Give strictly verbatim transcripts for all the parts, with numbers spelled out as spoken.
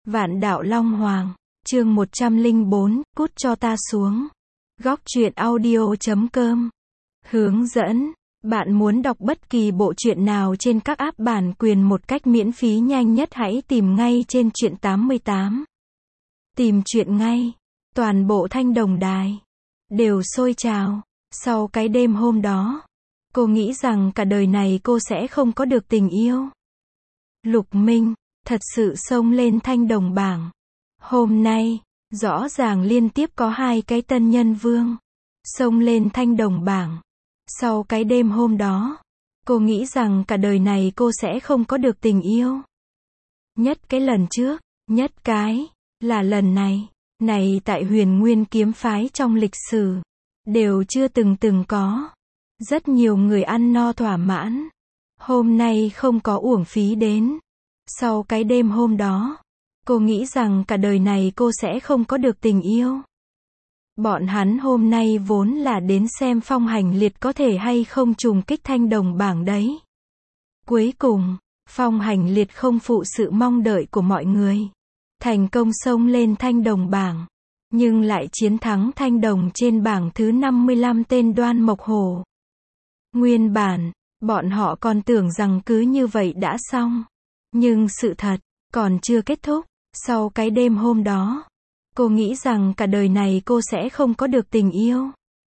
Vạn Đạo Long Hoàng, chương một trăm lẻ bốn, cút cho ta xuống. Góc truyện audio chấm com. Hướng dẫn, bạn muốn đọc bất kỳ bộ truyện nào trên các app bản quyền một cách miễn phí nhanh nhất hãy tìm ngay trên truyện tám mươi tám. Tìm truyện ngay, toàn bộ Thanh Đồng Đài đều sôi trào. Sau cái đêm hôm đó, cô nghĩ rằng cả đời này cô sẽ không có được tình yêu. Lục Minh thật sự xông lên Thanh Đồng bảng. Hôm nay, rõ ràng liên tiếp có hai cái tân nhân vương xông lên Thanh Đồng bảng. Sau cái đêm hôm đó, cô nghĩ rằng cả đời này cô sẽ không có được tình yêu. Nhất cái lần trước, nhất cái là lần này, này tại Huyền Nguyên kiếm phái trong lịch sử đều chưa từng từng có. Rất nhiều người ăn no thỏa mãn. Hôm nay không có uổng phí đến. Sau cái đêm hôm đó, cô nghĩ rằng cả đời này cô sẽ không có được tình yêu. Bọn hắn hôm nay vốn là đến xem Phong Hành Liệt có thể hay không trùng kích Thanh Đồng bảng đấy. Cuối cùng, Phong Hành Liệt không phụ sự mong đợi của mọi người, thành công xông lên Thanh Đồng bảng, nhưng lại chiến thắng Thanh Đồng trên bảng thứ năm mươi lăm tên Đoan Mộc Hổ. Nguyên bản, bọn họ còn tưởng rằng cứ như vậy đã xong. Nhưng sự thật, còn chưa kết thúc. Sau cái đêm hôm đó, cô nghĩ rằng cả đời này cô sẽ không có được tình yêu.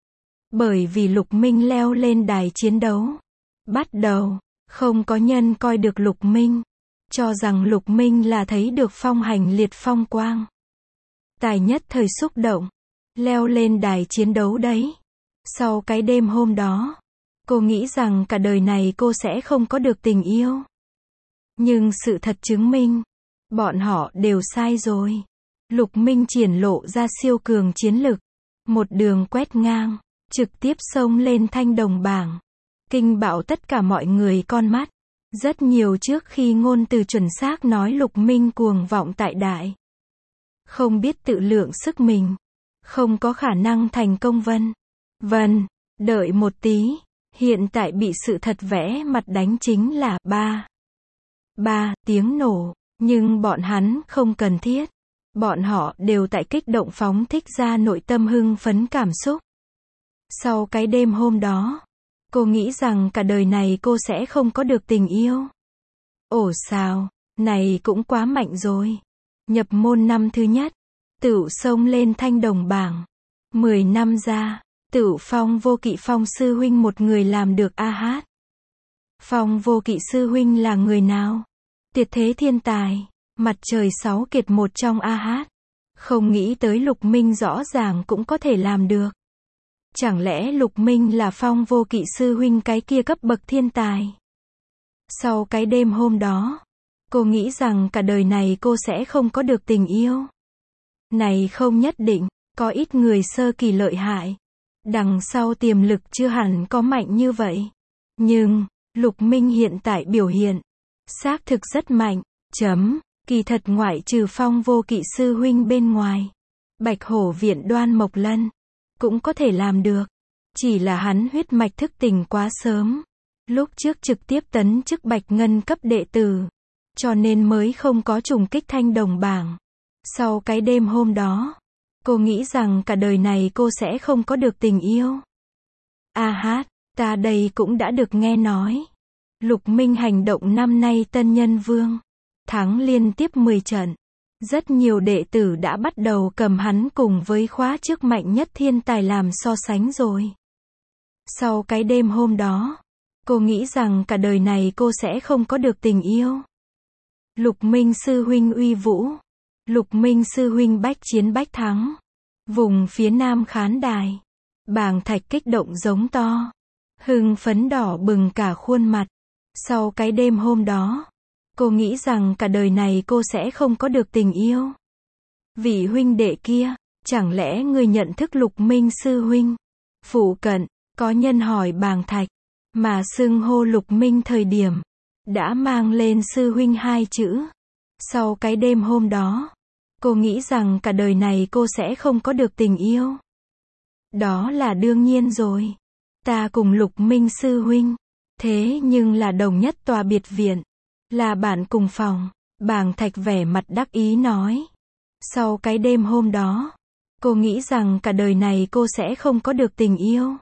Bởi vì Lục Minh leo lên đài chiến đấu. Bắt đầu, không có nhân coi được Lục Minh, cho rằng Lục Minh là thấy được Phong Hành Liệt phong quang. Tài nhất thời xúc động, leo lên đài chiến đấu đấy. Sau cái đêm hôm đó, cô nghĩ rằng cả đời này cô sẽ không có được tình yêu. Nhưng sự thật chứng minh, bọn họ đều sai rồi. Lục Minh triển lộ ra siêu cường chiến lực, một đường quét ngang, trực tiếp xông lên Thanh Đồng bảng, kinh bạo tất cả mọi người con mắt. Rất nhiều trước khi ngôn từ chuẩn xác nói Lục Minh cuồng vọng tại đại, không biết tự lượng sức mình, không có khả năng thành công. Vân vân, đợi một tí, hiện tại bị sự thật vẽ mặt đánh chính là ba ba tiếng nổ. Nhưng bọn hắn không cần thiết. Bọn họ đều tại kích động phóng thích ra nội tâm hưng phấn cảm xúc. Sau cái đêm hôm đó, cô nghĩ rằng cả đời này cô sẽ không có được tình yêu. Ồ sao, này cũng quá mạnh rồi. Nhập môn năm thứ nhất, tửu xông lên Thanh Đồng bảng. Mười năm ra, tửu Phong Vô Kỵ Phong sư huynh một người làm được a hát. Phong Vô Kỵ sư huynh là người nào? Tuyệt thế thiên tài, mặt trời sáu kiệt một trong a hát. Không nghĩ tới Lục Minh rõ ràng cũng có thể làm được. Chẳng lẽ Lục Minh là Phong Vô Kỵ sư huynh cái kia cấp bậc thiên tài? Sau cái đêm hôm đó, cô nghĩ rằng cả đời này cô sẽ không có được tình yêu. Này không nhất định, có ít người sơ kỳ lợi hại, đằng sau tiềm lực chưa hẳn có mạnh như vậy. Nhưng, Lục Minh hiện tại biểu hiện xác thực rất mạnh. Chấm, kỳ thật ngoại trừ Phong Vô Kỵ sư huynh bên ngoài, Bạch Hổ viện Đoan Mộc Lân cũng có thể làm được. Chỉ là hắn huyết mạch thức tỉnh quá sớm, lúc trước trực tiếp tấn chức Bạch Ngân cấp đệ tử, cho nên mới không có trùng kích Thanh Đồng bảng. Sau cái đêm hôm đó, cô nghĩ rằng cả đời này cô sẽ không có được tình yêu. A hát, ta đây cũng đã được nghe nói. Lục Minh hành động năm nay tân nhân vương, thắng liên tiếp mười trận. Rất nhiều đệ tử đã bắt đầu cầm hắn cùng với khóa trước mạnh nhất thiên tài làm so sánh rồi. Sau cái đêm hôm đó, cô nghĩ rằng cả đời này cô sẽ không có được tình yêu. Lục Minh sư huynh uy vũ. Lục Minh sư huynh bách chiến bách thắng. Vùng phía nam khán đài, Bàng Thạch kích động giống to, hưng phấn đỏ bừng cả khuôn mặt. Sau cái đêm hôm đó, cô nghĩ rằng cả đời này cô sẽ không có được tình yêu. Vị huynh đệ kia, chẳng lẽ ngươi nhận thức Lục Minh sư huynh? Phụ cận, có nhân hỏi Bàng Thạch, mà xưng hô Lục Minh thời điểm, đã mang lên sư huynh hai chữ. Sau cái đêm hôm đó, cô nghĩ rằng cả đời này cô sẽ không có được tình yêu. Đó là đương nhiên rồi. Ta cùng Lục Minh sư huynh, thế nhưng là đồng nhất tòa biệt viện, là bạn cùng phòng, Bàng Thạch vẻ mặt đắc ý nói. Sau cái đêm hôm đó, cô nghĩ rằng cả đời này cô sẽ không có được tình yêu.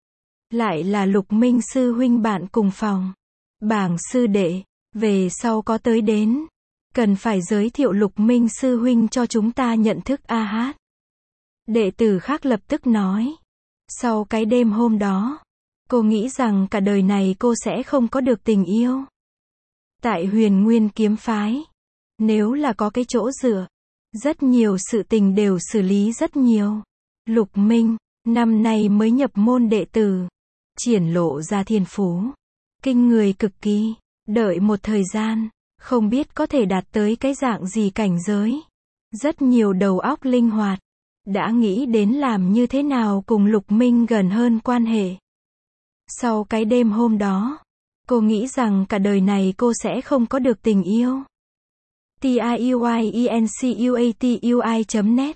Lại là Lục Minh sư huynh bạn cùng phòng. Bàng sư đệ, về sau có tới đến, cần phải giới thiệu Lục Minh sư huynh cho chúng ta nhận thức a hát. Đệ tử khác lập tức nói. Sau cái đêm hôm đó, cô nghĩ rằng cả đời này cô sẽ không có được tình yêu. Tại Huyền Nguyên kiếm phái, nếu là có cái chỗ dựa, rất nhiều sự tình đều xử lý rất nhiều. Lục Minh, năm nay mới nhập môn đệ tử, triển lộ ra thiên phú, kinh người cực kỳ, đợi một thời gian, không biết có thể đạt tới cái dạng gì cảnh giới. Rất nhiều đầu óc linh hoạt, đã nghĩ đến làm như thế nào cùng Lục Minh gần hơn quan hệ. Sau cái đêm hôm đó, cô nghĩ rằng cả đời này cô sẽ không có được tình yêu. T I U I E N C U A T U I chấm net.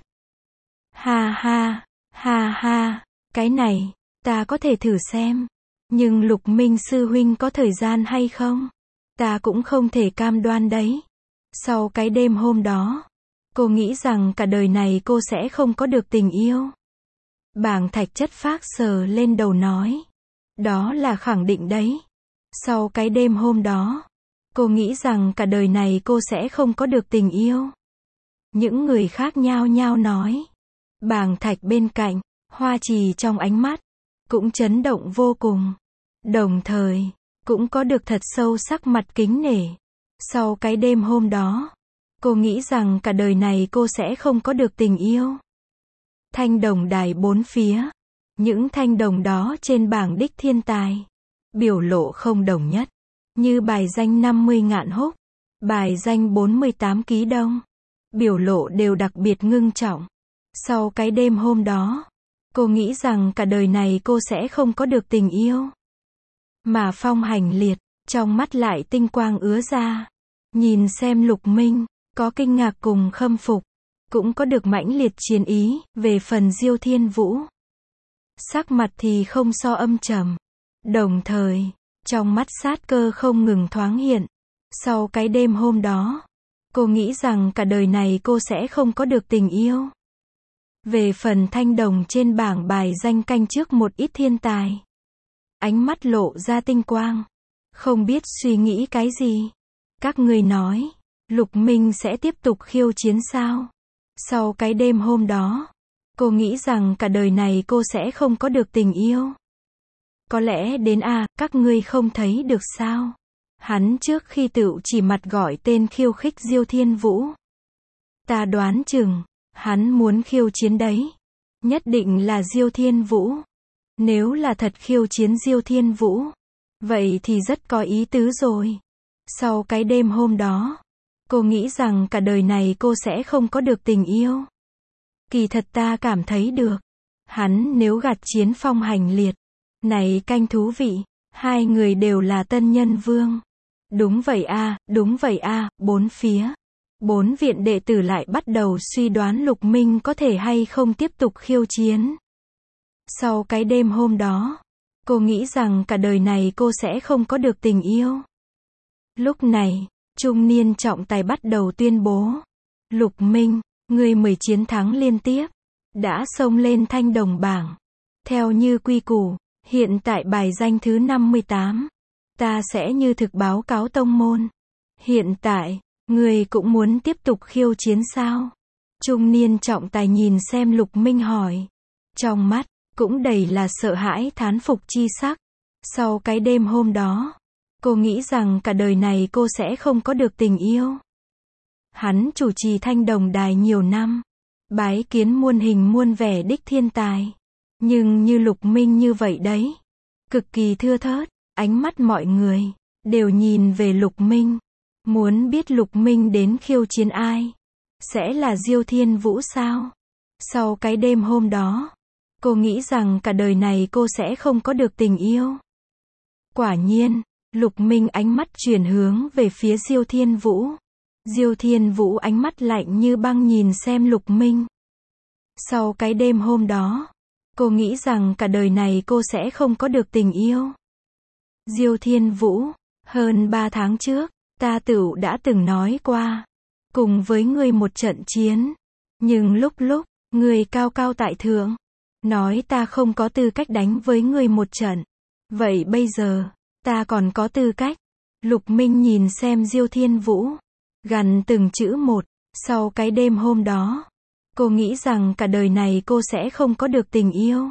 Ha ha, ha ha, cái này, ta có thể thử xem. Nhưng Lục Minh sư huynh có thời gian hay không? Ta cũng không thể cam đoan đấy. Sau cái đêm hôm đó, cô nghĩ rằng cả đời này cô sẽ không có được tình yêu. Bàng Thạch chất phác sờ lên đầu nói. Đó là khẳng định đấy. Sau cái đêm hôm đó, cô nghĩ rằng cả đời này cô sẽ không có được tình yêu. Những người khác nhao nhao nói. Bàng Thạch bên cạnh, Hoa Trì trong ánh mắt, cũng chấn động vô cùng. Đồng thời, cũng có được thật sâu sắc mặt kính nể. Sau cái đêm hôm đó, cô nghĩ rằng cả đời này cô sẽ không có được tình yêu. Thanh đồng đài bốn phía, những thanh đồng đó trên bảng đích thiên tài, biểu lộ không đồng nhất, như bài danh năm mươi ngạn húc, bài danh bốn mươi tám ký đông, biểu lộ đều đặc biệt ngưng trọng. Sau cái đêm hôm đó, cô nghĩ rằng cả đời này cô sẽ không có được tình yêu. Mà Phong Hành Liệt, trong mắt lại tinh quang ứa ra, nhìn xem Lục Minh, có kinh ngạc cùng khâm phục, cũng có được mãnh liệt chiến ý. Về phần Diêu Thiên Vũ, sắc mặt thì không so âm trầm, đồng thời, trong mắt sát cơ không ngừng thoáng hiện. Sau cái đêm hôm đó, cô nghĩ rằng cả đời này cô sẽ không có được tình yêu. Về phần thanh đồng trên bảng bài danh canh trước một ít thiên tài, ánh mắt lộ ra tinh quang, không biết suy nghĩ cái gì. Các ngươi nói, Lục Minh sẽ tiếp tục khiêu chiến sao? Sau cái đêm hôm đó, cô nghĩ rằng cả đời này cô sẽ không có được tình yêu. Có lẽ đến a, à, các ngươi không thấy được sao? Hắn trước khi tựu chỉ mặt gọi tên khiêu khích Diêu Thiên Vũ. Ta đoán chừng, hắn muốn khiêu chiến đấy. Nhất định là Diêu Thiên Vũ. Nếu là thật khiêu chiến Diêu Thiên Vũ, vậy thì rất có ý tứ rồi. Sau cái đêm hôm đó, cô nghĩ rằng cả đời này cô sẽ không có được tình yêu. Kỳ thật ta cảm thấy được. Hắn nếu gặt chiến Phong Hành Liệt, này canh thú vị, hai người đều là tân nhân vương. Đúng vậy a, à, đúng vậy a, à, bốn phía. Bốn viện đệ tử lại bắt đầu suy đoán Lục Minh có thể hay không tiếp tục khiêu chiến. Sau cái đêm hôm đó, cô nghĩ rằng cả đời này cô sẽ không có được tình yêu. Lúc này, trung niên trọng tài bắt đầu tuyên bố. Lục Minh, ngươi mười chiến thắng liên tiếp, đã xông lên thanh đồng bảng. Theo như quy củ, hiện tại bài danh thứ năm mươi tám, ta sẽ như thực báo cáo tông môn. Hiện tại, ngươi cũng muốn tiếp tục khiêu chiến sao? Trung niên trọng tài nhìn xem Lục Minh hỏi. Trong mắt, cũng đầy là sợ hãi thán phục chi sắc. Sau cái đêm hôm đó, cô nghĩ rằng cả đời này cô sẽ không có được tình yêu. Hắn chủ trì thanh đồng đài nhiều năm, bái kiến muôn hình muôn vẻ đích thiên tài. Nhưng như Lục Minh như vậy đấy, cực kỳ thưa thớt, ánh mắt mọi người đều nhìn về Lục Minh, muốn biết Lục Minh đến khiêu chiến ai? Sẽ là Diêu Thiên Vũ sao? Sau cái đêm hôm đó, cô nghĩ rằng cả đời này cô sẽ không có được tình yêu. Quả nhiên, Lục Minh ánh mắt chuyển hướng về phía Diêu Thiên Vũ. Diêu Thiên Vũ ánh mắt lạnh như băng nhìn xem Lục Minh. Sau cái đêm hôm đó, cô nghĩ rằng cả đời này cô sẽ không có được tình yêu. Diêu Thiên Vũ, hơn ba tháng trước, ta tựu đã từng nói qua, cùng với ngươi một trận chiến. Nhưng lúc lúc, ngươi cao cao tại thượng, nói ta không có tư cách đánh với ngươi một trận. Vậy bây giờ, ta còn có tư cách. Lục Minh nhìn xem Diêu Thiên Vũ, gằn từng chữ một. Sau cái đêm hôm đó, cô nghĩ rằng cả đời này cô sẽ không có được tình yêu.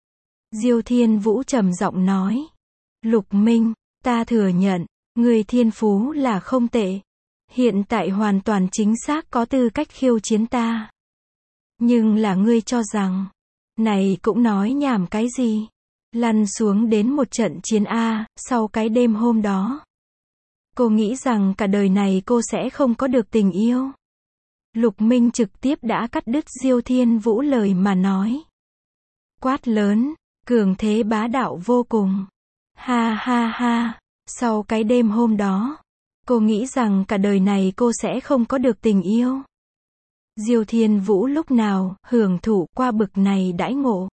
Diêu Thiên Vũ trầm giọng nói. Lục Minh, ta thừa nhận, người thiên phú là không tệ. Hiện tại hoàn toàn chính xác có tư cách khiêu chiến ta. Nhưng là ngươi cho rằng, này cũng nói nhảm cái gì? Lăn xuống đến một trận chiến A, sau cái đêm hôm đó. Cô nghĩ rằng cả đời này cô sẽ không có được tình yêu. Lục Minh trực tiếp đã cắt đứt Diêu Thiên Vũ lời mà nói. Quát lớn, cường thế bá đạo vô cùng. Ha ha ha, sau cái đêm hôm đó, cô nghĩ rằng cả đời này cô sẽ không có được tình yêu. Diêu Thiên Vũ lúc nào hưởng thụ qua bực này đãi ngộ.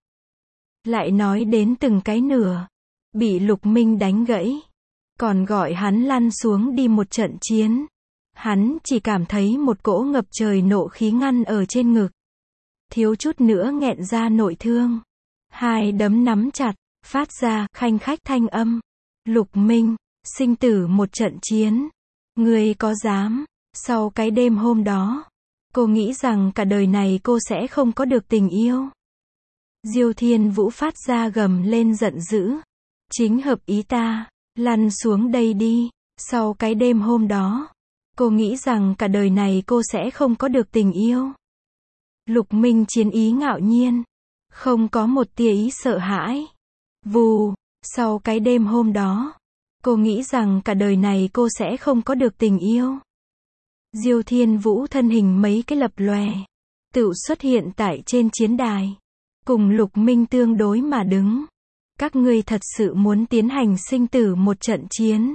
Lại nói đến từng cái nửa, bị Lục Minh đánh gãy. Còn gọi hắn lăn xuống đi một trận chiến. Hắn chỉ cảm thấy một cỗ ngập trời nộ khí ngăn ở trên ngực. Thiếu chút nữa nghẹn ra nội thương. Hai đấm nắm chặt, phát ra khanh khách thanh âm. Lục Minh, sinh tử một trận chiến. Ngươi có dám? Sau cái đêm hôm đó, cô nghĩ rằng cả đời này cô sẽ không có được tình yêu. Diêu Thiên Vũ phát ra gầm lên giận dữ. Chính hợp ý ta, lăn xuống đây đi. Sau cái đêm hôm đó, cô nghĩ rằng cả đời này cô sẽ không có được tình yêu. Lục Minh chiến ý ngạo nhiên, không có một tia ý sợ hãi. Vù, sau cái đêm hôm đó, cô nghĩ rằng cả đời này cô sẽ không có được tình yêu. Diêu Thiên Vũ thân hình mấy cái lập lòe, tự xuất hiện tại trên chiến đài, cùng Lục Minh tương đối mà đứng. Các ngươi thật sự muốn tiến hành sinh tử một trận chiến.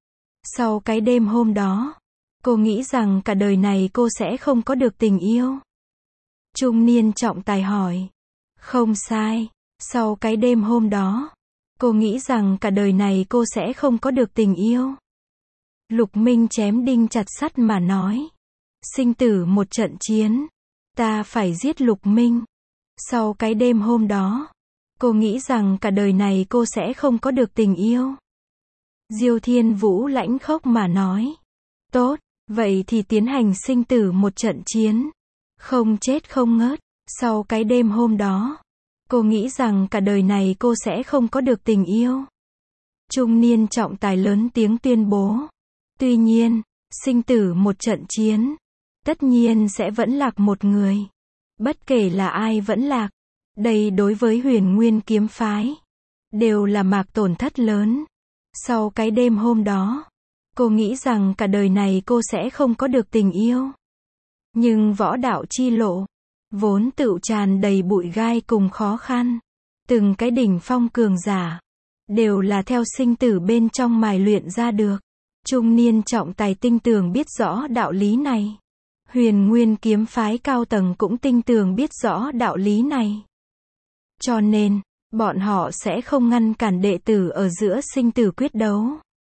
Sau cái đêm hôm đó, cô nghĩ rằng cả đời này cô sẽ không có được tình yêu. Trung niên trọng tài hỏi. Không sai, sau cái đêm hôm đó, cô nghĩ rằng cả đời này cô sẽ không có được tình yêu. Lục Minh chém đinh chặt sắt mà nói. Sinh tử một trận chiến, ta phải giết Lục Minh. Sau cái đêm hôm đó, cô nghĩ rằng cả đời này cô sẽ không có được tình yêu. Diêu Thiên Vũ lãnh khốc mà nói. Tốt, vậy thì tiến hành sinh tử một trận chiến. Không chết không ngớt. Sau cái đêm hôm đó, cô nghĩ rằng cả đời này cô sẽ không có được tình yêu. Trung niên trọng tài lớn tiếng tuyên bố. Tuy nhiên, sinh tử một trận chiến, tất nhiên sẽ vẫn lạc một người. Bất kể là ai vẫn lạc, đây đối với Huyền Nguyên kiếm phái, đều là mạc tổn thất lớn. Sau cái đêm hôm đó, cô nghĩ rằng cả đời này cô sẽ không có được tình yêu. Nhưng võ đạo chi lộ, vốn tựu tràn đầy bụi gai cùng khó khăn. Từng cái đỉnh phong cường giả, đều là theo sinh tử bên trong mài luyện ra được. Trung niên trọng tài tinh tường biết rõ đạo lý này. Huyền Nguyên kiếm phái cao tầng cũng tinh tường biết rõ đạo lý này. Cho nên, bọn họ sẽ không ngăn cản đệ tử ở giữa sinh tử quyết đấu.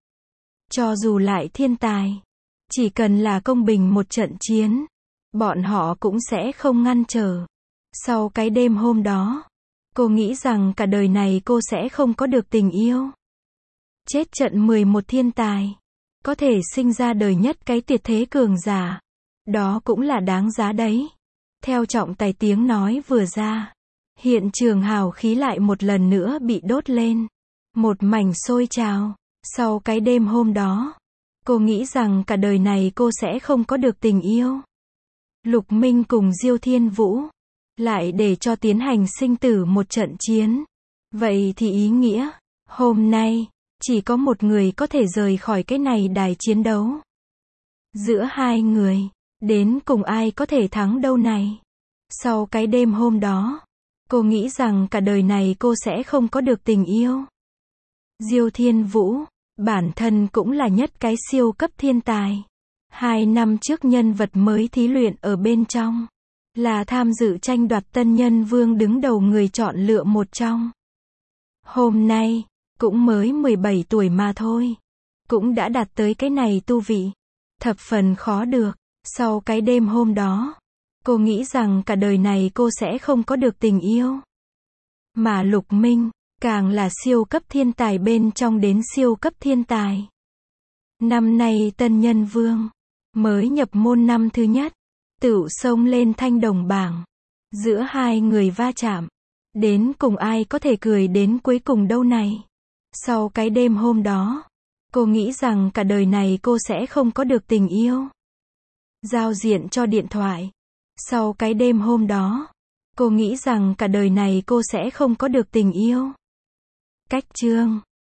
Cho dù lại thiên tài, chỉ cần là công bình một trận chiến, bọn họ cũng sẽ không ngăn trở. Sau cái đêm hôm đó, cô nghĩ rằng cả đời này cô sẽ không có được tình yêu. Chết trận mười một thiên tài, có thể sinh ra đời nhất cái tuyệt thế cường giả. Đó cũng là đáng giá đấy. Theo trọng tài tiếng nói vừa ra, hiện trường hào khí lại một lần nữa bị đốt lên. Một mảnh sôi trào. Sau cái đêm hôm đó, cô nghĩ rằng cả đời này cô sẽ không có được tình yêu. Lục Minh cùng Diêu Thiên Vũ, lại để cho tiến hành sinh tử một trận chiến. Vậy thì ý nghĩa, hôm nay, chỉ có một người có thể rời khỏi cái này đài chiến đấu. Giữa hai người, đến cùng ai có thể thắng đâu này. Sau cái đêm hôm đó, cô nghĩ rằng cả đời này cô sẽ không có được tình yêu. Diêu Thiên Vũ, bản thân cũng là nhất cái siêu cấp thiên tài. Hai năm trước nhân vật mới thí luyện ở bên trong, là tham dự tranh đoạt tân nhân vương đứng đầu người chọn lựa một trong. Hôm nay, cũng mới mười bảy tuổi mà thôi. cũng đã đạt tới cái này tu vị. Thập phần khó được. Sau cái đêm hôm đó, cô nghĩ rằng cả đời này cô sẽ không có được tình yêu. Mà Lục Minh, càng là siêu cấp thiên tài bên trong đến siêu cấp thiên tài. Năm nay Tân Nhân Vương, mới nhập môn năm thứ nhất, tựu xông lên thanh đồng bảng. Giữa hai người va chạm, đến cùng ai có thể cười đến cuối cùng đâu này. Sau cái đêm hôm đó, cô nghĩ rằng cả đời này cô sẽ không có được tình yêu. Giao diện cho điện thoại. Sau cái đêm hôm đó, cô nghĩ rằng cả đời này cô sẽ không có được tình yêu. Cách chương